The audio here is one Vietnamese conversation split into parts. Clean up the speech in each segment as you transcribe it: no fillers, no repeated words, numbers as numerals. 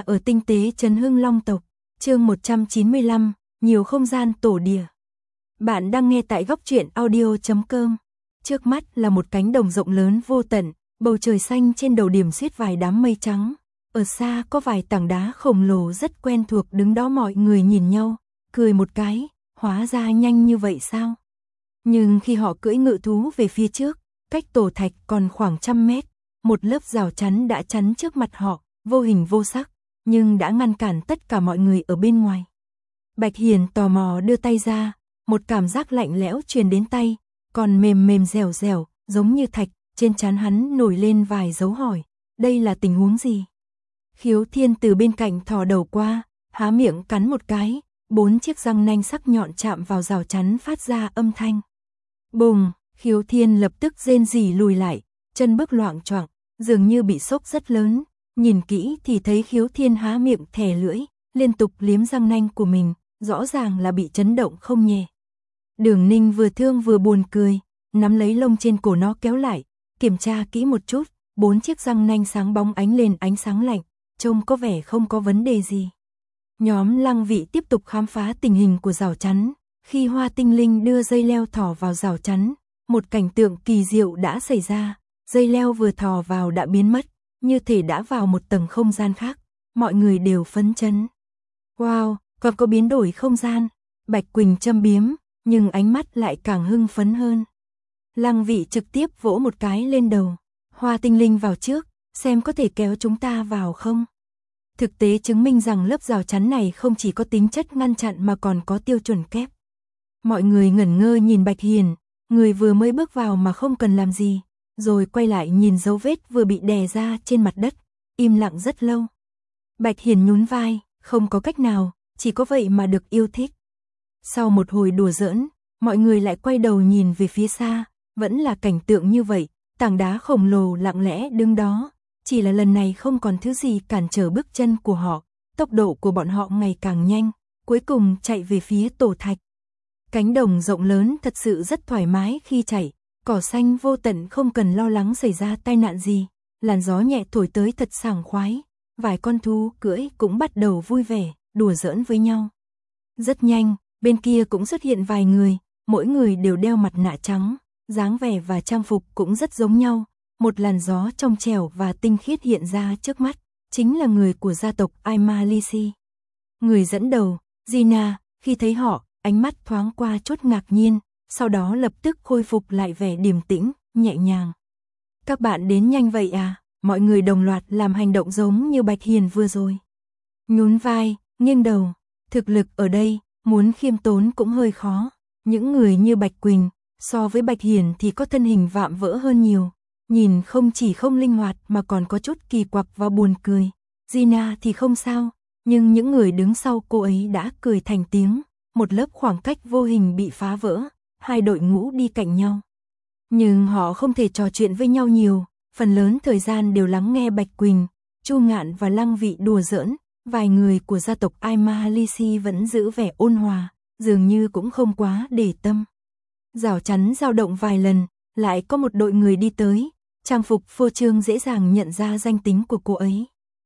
ở tinh tế Trấn Hưng Long tộc, chương 195, nhiều không gian tổ địa. Bạn đang nghe tại góc truyện audio.com. Trước mắt là một cánh đồng rộng lớn vô tận, bầu trời xanh trên đầu điểm xuyết vài đám mây trắng. Ở xa có vài tảng đá khổng lồ rất quen thuộc đứng đó, mọi người nhìn nhau, cười một cái, hóa ra nhanh như vậy sao? Nhưng khi họ cưỡi ngự thú về phía trước, cách tổ thạch còn khoảng 100 mét, một lớp rào chắn đã chắn trước mặt họ, vô hình vô sắc, nhưng đã ngăn cản tất cả mọi người ở bên ngoài. Bạch Hiền tò mò đưa tay ra, một cảm giác lạnh lẽo truyền đến tay, còn mềm mềm dẻo dẻo, giống như thạch, trên trán hắn nổi lên vài dấu hỏi, đây là tình huống gì? Khiếu Thiên từ bên cạnh thò đầu qua, há miệng cắn một cái, 4 chiếc răng nanh sắc nhọn chạm vào rào chắn phát ra âm thanh. Bùng, Khiếu Thiên lập tức rên rỉ lùi lại, chân bước loạng choạng, dường như bị sốc rất lớn. Nhìn kỹ thì thấy Khiếu Thiên há miệng thè lưỡi, liên tục liếm răng nanh của mình, rõ ràng là bị chấn động không nhẹ. Đường Ninh vừa thương vừa buồn cười, nắm lấy lông trên cổ nó kéo lại, kiểm tra kỹ một chút, 4 chiếc răng nanh sáng bóng ánh lên ánh sáng lạnh, trông có vẻ không có vấn đề gì. Nhóm Lăng Vị tiếp tục khám phá tình hình của rào chắn, khi Hoa Tinh Linh đưa dây leo thò vào rào chắn, một cảnh tượng kỳ diệu đã xảy ra, dây leo vừa thò vào đã biến mất, như thể đã vào một tầng không gian khác, mọi người đều phấn chấn. Wow, còn có biến đổi không gian, Bạch Quỳnh châm biếm, nhưng ánh mắt lại càng hưng phấn hơn. Lăng Vị trực tiếp vỗ một cái lên đầu, Hoa Tinh Linh vào trước, xem có thể kéo chúng ta vào không. Thực tế chứng minh rằng lớp rào chắn này không chỉ có tính chất ngăn chặn mà còn có tiêu chuẩn kép. Mọi người ngẩn ngơ nhìn Bạch Hiền, người vừa mới bước vào mà không cần làm gì, rồi quay lại nhìn dấu vết vừa bị đè ra trên mặt đất, im lặng rất lâu. Bạch Hiền nhún vai, không có cách nào, chỉ có vậy mà được yêu thích. Sau một hồi đùa giỡn, mọi người lại quay đầu nhìn về phía xa, vẫn là cảnh tượng như vậy, tảng đá khổng lồ lặng lẽ đứng đó, chỉ là lần này không còn thứ gì cản trở bước chân của họ, tốc độ của bọn họ ngày càng nhanh, cuối cùng chạy về phía tổ thạch. Cánh đồng rộng lớn thật sự rất thoải mái khi chạy, cỏ xanh vô tận không cần lo lắng xảy ra tai nạn gì, làn gió nhẹ thổi tới thật sảng khoái, vài con thú cưỡi cũng bắt đầu vui vẻ, đùa giỡn với nhau. Rất nhanh, bên kia cũng xuất hiện vài người, mỗi người đều đeo mặt nạ trắng, dáng vẻ và trang phục cũng rất giống nhau, một làn gió trong trẻo và tinh khiết hiện ra trước mắt, chính là người của gia tộc Aimalisi. Người dẫn đầu, Gina, khi thấy họ, ánh mắt thoáng qua chút ngạc nhiên, sau đó lập tức khôi phục lại vẻ điềm tĩnh, nhẹ nhàng. Các bạn đến nhanh vậy à? Mọi người đồng loạt làm hành động giống như Bạch Hiền vừa rồi. Nhún vai, nghiêng đầu, thực lực ở đây, muốn khiêm tốn cũng hơi khó. Những người như Bạch Quỳnh, so với Bạch Hiền thì có thân hình vạm vỡ hơn nhiều. Nhìn không chỉ không linh hoạt mà còn có chút kỳ quặc và buồn cười. Gina thì không sao, nhưng những người đứng sau cô ấy đã cười thành tiếng. Một lớp khoảng cách vô hình bị phá vỡ, hai đội ngũ đi cạnh nhau. Nhưng họ không thể trò chuyện với nhau nhiều, phần lớn thời gian đều lắng nghe Bạch Quỳnh, Chu Ngạn và Lăng Vị đùa giỡn. Vài người của gia tộc Aimalisi vẫn giữ vẻ ôn hòa, dường như cũng không quá để tâm. Rào chắn dao động vài lần, lại có một đội người đi tới, trang phục phô trương dễ dàng nhận ra danh tính của cô ấy.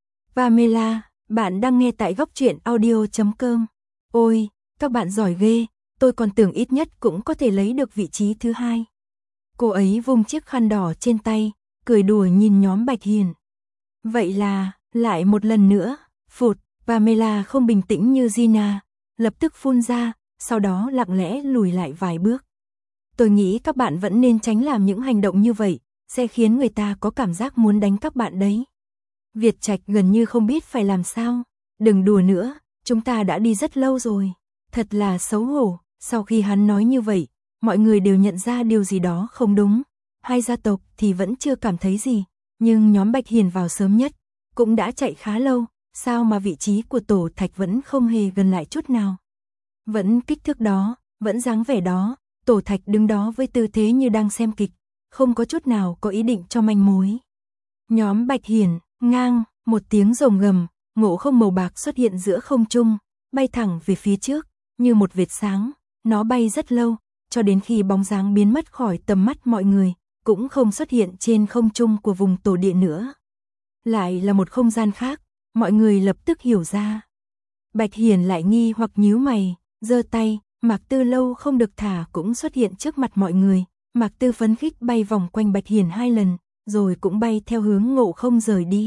Pamela, bạn đang nghe tại góc truyện audio.com. Ôi, các bạn giỏi ghê, tôi còn tưởng ít nhất cũng có thể lấy được vị trí thứ 2. Cô ấy vung chiếc khăn đỏ trên tay, cười đùa nhìn nhóm Bạch Hiền. Vậy là, lại một lần nữa, phụt, Pamela không bình tĩnh như Gina, lập tức phun ra, sau đó lặng lẽ lùi lại vài bước. Tôi nghĩ các bạn vẫn nên tránh làm những hành động như vậy, sẽ khiến người ta có cảm giác muốn đánh các bạn đấy. Việt Trạch gần như không biết phải làm sao. Đừng đùa nữa, chúng ta đã đi rất lâu rồi. Thật là xấu hổ, sau khi hắn nói như vậy, mọi người đều nhận ra điều gì đó không đúng. Hai gia tộc thì vẫn chưa cảm thấy gì, nhưng nhóm Bạch Hiền vào sớm nhất, cũng đã chạy khá lâu, sao mà vị trí của tổ thạch vẫn không hề gần lại chút nào. Vẫn kích thước đó, vẫn dáng vẻ đó, tổ thạch đứng đó với tư thế như đang xem kịch, không có chút nào có ý định cho manh mối. Nhóm Bạch Hiền, ngang, một tiếng rồng gầm, ngộ không màu bạc xuất hiện giữa không trung, bay thẳng về phía trước, như một vệt sáng, nó bay rất lâu, cho đến khi bóng dáng biến mất khỏi tầm mắt mọi người, cũng không xuất hiện trên không trung của vùng tổ địa nữa. Lại là một không gian khác, mọi người lập tức hiểu ra. Bạch Hiền lại nghi hoặc nhíu mày, giơ tay, Mạc Tư lâu không được thả cũng xuất hiện trước mặt mọi người. Mạc Tư phấn khích bay vòng quanh Bạch Hiền 2 lần, rồi cũng bay theo hướng Ngộ Không rời đi.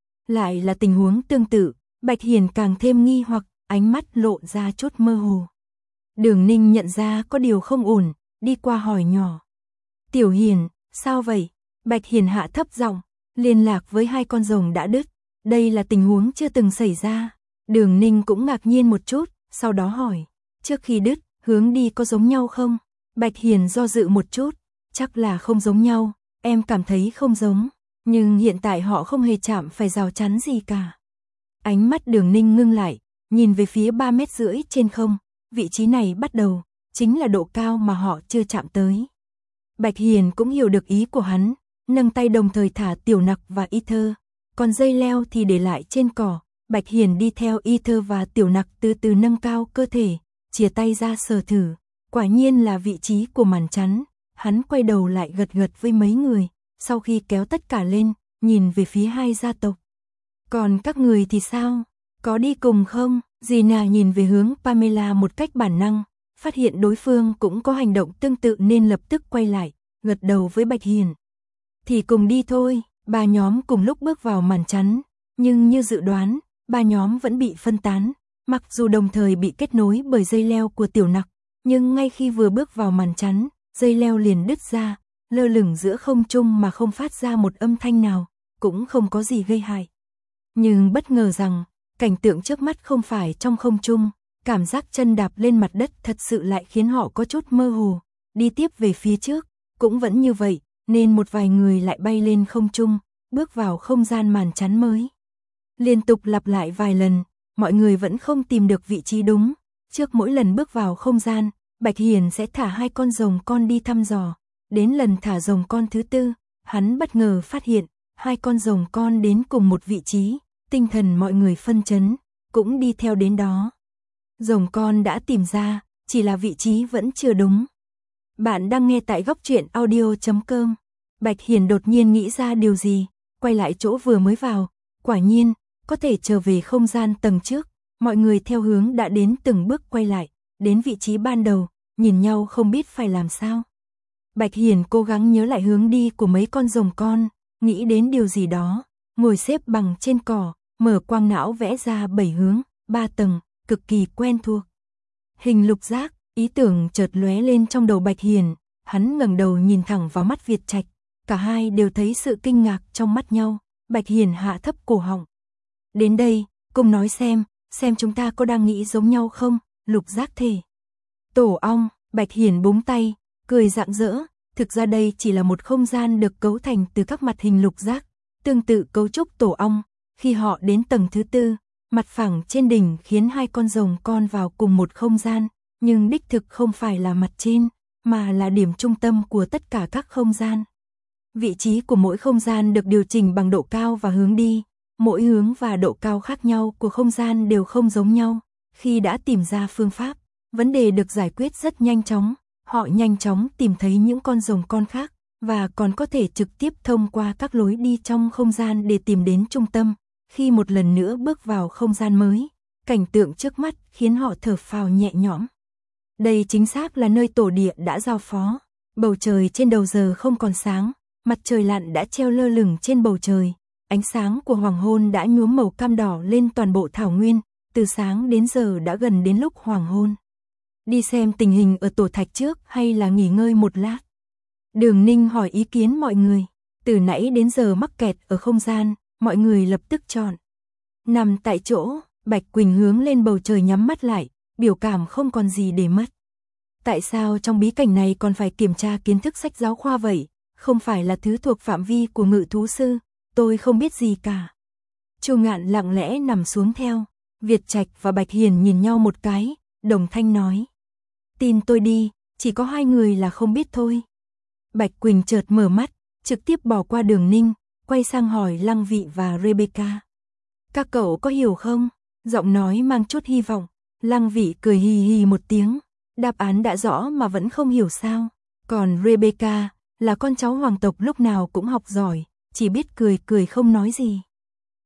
Lại là tình huống tương tự, Bạch Hiền càng thêm nghi hoặc, ánh mắt lộ ra chút mơ hồ. Đường Ninh nhận ra có điều không ổn, đi qua hỏi nhỏ. Tiểu Hiền, sao vậy? Bạch Hiền hạ thấp giọng, liên lạc với 2 con rồng đã đứt. Đây là tình huống chưa từng xảy ra. Đường Ninh cũng ngạc nhiên một chút, sau đó hỏi. Trước khi đứt, hướng đi có giống nhau không? Bạch Hiền do dự một chút, chắc là không giống nhau, em cảm thấy không giống. Nhưng hiện tại họ không hề chạm phải rào chắn gì cả. Ánh mắt Đường Ninh ngưng lại, nhìn về phía 3,5 mét trên không. Vị trí này bắt đầu, chính là độ cao mà họ chưa chạm tới. Bạch Hiền cũng hiểu được ý của hắn, nâng tay đồng thời thả Tiểu Nặc và Ether. Còn dây leo thì để lại trên cỏ. Bạch Hiền đi theo Ether và Tiểu Nặc từ từ nâng cao cơ thể, chìa tay ra sờ thử. Quả nhiên là vị trí của màn chắn. Hắn quay đầu lại gật gật với mấy người, sau khi kéo tất cả lên, nhìn về phía 2 gia tộc. Còn các người thì sao? Có đi cùng không? Gina nhìn về hướng Pamela một cách bản năng, phát hiện đối phương cũng có hành động tương tự nên lập tức quay lại, gật đầu với Bạch Hiền. Thì cùng đi thôi. 3 nhóm cùng lúc bước vào màn chắn, nhưng như dự đoán, 3 nhóm vẫn bị phân tán, mặc dù đồng thời bị kết nối bởi dây leo của Tiểu Nặc, nhưng ngay khi vừa bước vào màn chắn, dây leo liền đứt ra, lơ lửng giữa không trung mà không phát ra một âm thanh nào, cũng không có gì gây hại. Nhưng bất ngờ rằng, cảnh tượng trước mắt không phải trong không trung, cảm giác chân đạp lên mặt đất thật sự lại khiến họ có chút mơ hồ. Đi tiếp về phía trước, cũng vẫn như vậy, nên một vài người lại bay lên không trung, bước vào không gian màn chắn mới. Liên tục lặp lại vài lần, mọi người vẫn không tìm được vị trí đúng. Trước mỗi lần bước vào không gian, Bạch Hiền sẽ thả 2 con rồng con đi thăm dò. Đến lần thả rồng con thứ 4, hắn bất ngờ phát hiện 2 con rồng con đến cùng một vị trí, tinh thần mọi người phân chấn, cũng đi theo đến đó. Rồng con đã tìm ra, chỉ là vị trí vẫn chưa đúng. Bạn đang nghe tại Góc Truyện Audio.com. Bạch Hiền đột nhiên nghĩ ra điều gì, quay lại chỗ vừa mới vào. Quả nhiên, có thể trở về không gian tầng trước. Mọi người theo hướng đã đến từng bước quay lại, đến vị trí ban đầu, nhìn nhau không biết phải làm sao. Bạch Hiền cố gắng nhớ lại hướng đi của mấy con rồng con, nghĩ đến điều gì đó, ngồi xếp bằng trên cỏ, mở quang não vẽ ra 7 hướng, 3 tầng, cực kỳ quen thuộc. Hình lục giác, ý tưởng chợt lóe lên trong đầu Bạch Hiền, hắn ngẩng đầu nhìn thẳng vào mắt Việt Trạch, cả hai đều thấy sự kinh ngạc trong mắt nhau. Bạch Hiền hạ thấp cổ họng. Đến đây, cùng nói xem chúng ta có đang nghĩ giống nhau không? Lục giác thể. Tổ ong, Bạch Hiền búng tay, cười rạng rỡ, thực ra đây chỉ là một không gian được cấu thành từ các mặt hình lục giác, tương tự cấu trúc tổ ong. Khi họ đến tầng thứ 4, mặt phẳng trên đỉnh khiến 2 con rồng con vào cùng một không gian, nhưng đích thực không phải là mặt trên, mà là điểm trung tâm của tất cả các không gian. Vị trí của mỗi không gian được điều chỉnh bằng độ cao và hướng đi, mỗi hướng và độ cao khác nhau của không gian đều không giống nhau. Khi đã tìm ra phương pháp, vấn đề được giải quyết rất nhanh chóng, họ nhanh chóng tìm thấy những con rồng con khác, và còn có thể trực tiếp thông qua các lối đi trong không gian để tìm đến trung tâm. Khi một lần nữa bước vào không gian mới, cảnh tượng trước mắt khiến họ thở phào nhẹ nhõm. Đây chính xác là nơi tổ địa đã giao phó. Bầu trời trên đầu giờ không còn sáng, mặt trời lặn đã treo lơ lửng trên bầu trời. Ánh sáng của hoàng hôn đã nhuốm màu cam đỏ lên toàn bộ thảo nguyên, từ sáng đến giờ đã gần đến lúc hoàng hôn. Đi xem tình hình ở tổ thạch trước hay là nghỉ ngơi một lát? Đường Ninh hỏi ý kiến mọi người. Từ nãy đến giờ mắc kẹt ở không gian, mọi người lập tức chọn nằm tại chỗ. Bạch Quỳnh hướng lên bầu trời nhắm mắt lại, biểu cảm không còn gì để mất. Tại sao trong bí cảnh này còn phải kiểm tra kiến thức sách giáo khoa vậy? Không phải là thứ thuộc phạm vi của ngự thú sư, tôi không biết gì cả. Chu Ngạn lặng lẽ nằm xuống theo. Việt Trạch và Bạch Hiền nhìn nhau một cái, đồng thanh nói. Tin tôi đi, chỉ có 2 người là không biết thôi. Bạch Quỳnh chợt mở mắt, trực tiếp bỏ qua Đường Ninh, quay sang hỏi Lăng Vị và Rebecca. Các cậu có hiểu không? Giọng nói mang chút hy vọng. Lăng Vị cười hì hì một tiếng. Đáp án đã rõ mà vẫn không hiểu sao. Còn Rebecca, là con cháu hoàng tộc lúc nào cũng học giỏi, chỉ biết cười cười không nói gì.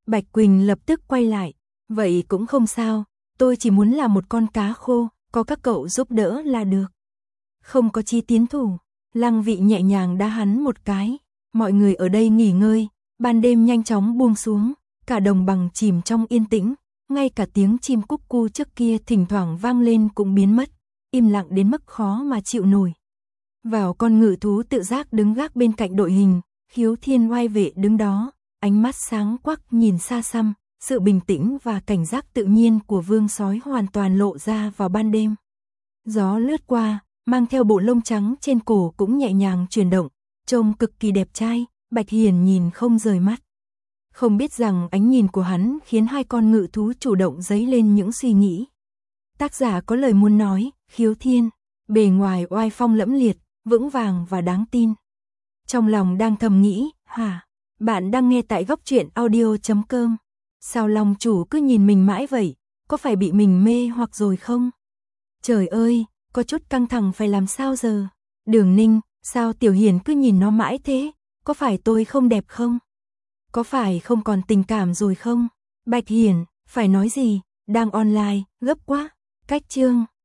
Bạch Quỳnh lập tức quay lại. Vậy cũng không sao, tôi chỉ muốn là một con cá khô, có các cậu giúp đỡ là được. Không có chi tiến thủ. Lăng Vị nhẹ nhàng đá hắn một cái. Mọi người ở đây nghỉ ngơi, ban đêm nhanh chóng buông xuống, cả đồng bằng chìm trong yên tĩnh, ngay cả tiếng chim cúc cu trước kia thỉnh thoảng vang lên cũng biến mất, im lặng đến mức khó mà chịu nổi. Vào con ngự thú tự giác đứng gác bên cạnh đội hình, Khiếu Thiên oai vệ đứng đó, ánh mắt sáng quắc nhìn xa xăm, sự bình tĩnh và cảnh giác tự nhiên của vương sói hoàn toàn lộ ra vào ban đêm. Gió lướt qua, mang theo bộ lông trắng trên cổ cũng nhẹ nhàng chuyển động, trông cực kỳ đẹp trai, Bạch Hiền nhìn không rời mắt. Không biết rằng ánh nhìn của hắn khiến hai con ngự thú chủ động dấy lên những suy nghĩ. Tác giả có lời muốn nói, Khiếu Thiên, bề ngoài oai phong lẫm liệt, vững vàng và đáng tin. Trong lòng đang thầm nghĩ, bạn đang nghe tại góc truyện audio.com. Sao Long chủ cứ nhìn mình mãi vậy, có phải bị mình mê hoặc rồi không? Trời ơi, có chút căng thẳng phải làm sao giờ? Đường Ninh, sao Tiểu Hiền cứ nhìn nó mãi thế, có phải tôi không đẹp không? Có phải không còn tình cảm rồi không? Bạch Hiền, phải nói gì, đang online, gấp quá. Cách chương